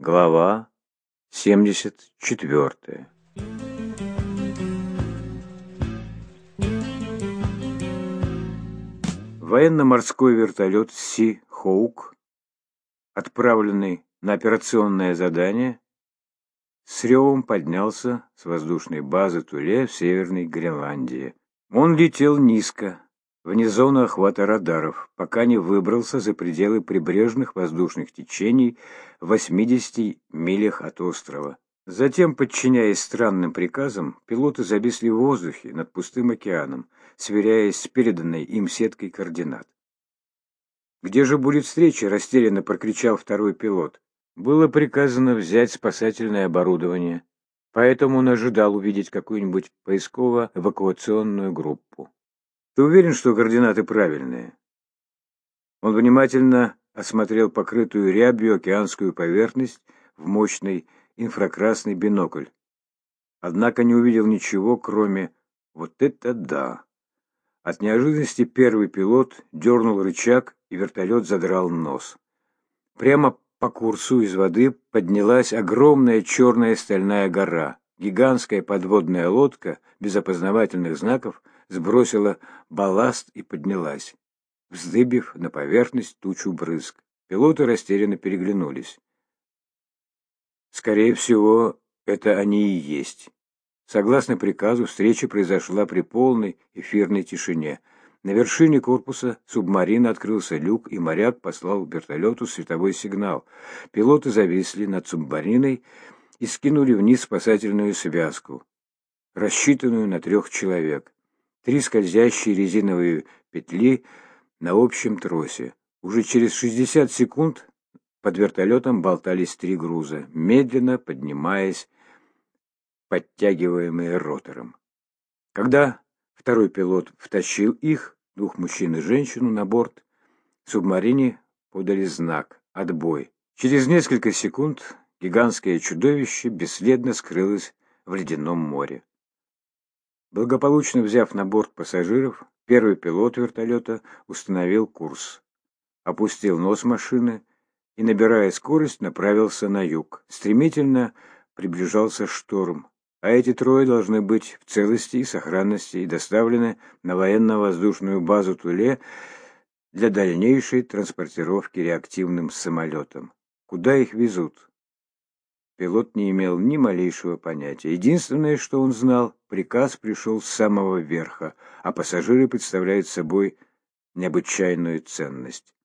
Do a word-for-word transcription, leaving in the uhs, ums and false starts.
Глава семьдесят четвёртая. Военно-морской вертолет Си Хоук, отправленный на операционное задание, с ревом поднялся с воздушной базы Туле в Северной Гренландии. Он летел низко, вне зоны охвата радаров, пока не выбрался за пределы прибрежных воздушных течений в восьмидесяти милях от острова. Затем, подчиняясь странным приказам, пилоты зависли в воздухе над пустым океаном, сверяясь с переданной им сеткой координат. «Где же будет встреча?» — растерянно прокричал второй пилот. Было приказано взять спасательное оборудование, поэтому он ожидал увидеть какую-нибудь поисково-эвакуационную группу. «Ты уверен, что координаты правильные?» Он внимательно осмотрел покрытую рябью океанскую поверхность в мощный инфракрасный бинокль. Однако не увидел ничего, кроме «вот это да!». От неожиданности первый пилот дернул рычаг, и вертолет задрал нос. Прямо по курсу из воды поднялась огромная черная стальная гора. Гигантская подводная лодка без опознавательных знаков сбросила балласт и поднялась, вздыбив на поверхность тучу брызг. Пилоты растерянно переглянулись. Скорее всего, это они и есть. Согласно приказу, встреча произошла при полной эфирной тишине. На вершине корпуса субмарины открылся люк, и моряк послал вертолету световой сигнал. Пилоты зависли над субмариной и скинули вниз спасательную связку, рассчитанную на трех человек. Три скользящие резиновые петли на общем тросе. Уже через шестьдесят секунд под вертолетом болтались три груза, медленно поднимаясь, подтягиваемые ротором. Когда второй пилот втащил их, двух мужчин и женщину, на борт, субмарине подали знак «Отбой». Через несколько секунд гигантское чудовище бесследно скрылось в ледяном море. Благополучно взяв на борт пассажиров, первый пилот вертолета установил курс, опустил нос машины и, набирая скорость, направился на юг. Стремительно приближался шторм, а эти трое должны быть в целости и сохранности и доставлены на военно-воздушную базу Туле для дальнейшей транспортировки реактивным самолетом. Куда их везут? Пилот не имел ни малейшего понятия. Единственное, что он знал, приказ пришел с самого верха, а пассажиры представляют собой необычайную ценность.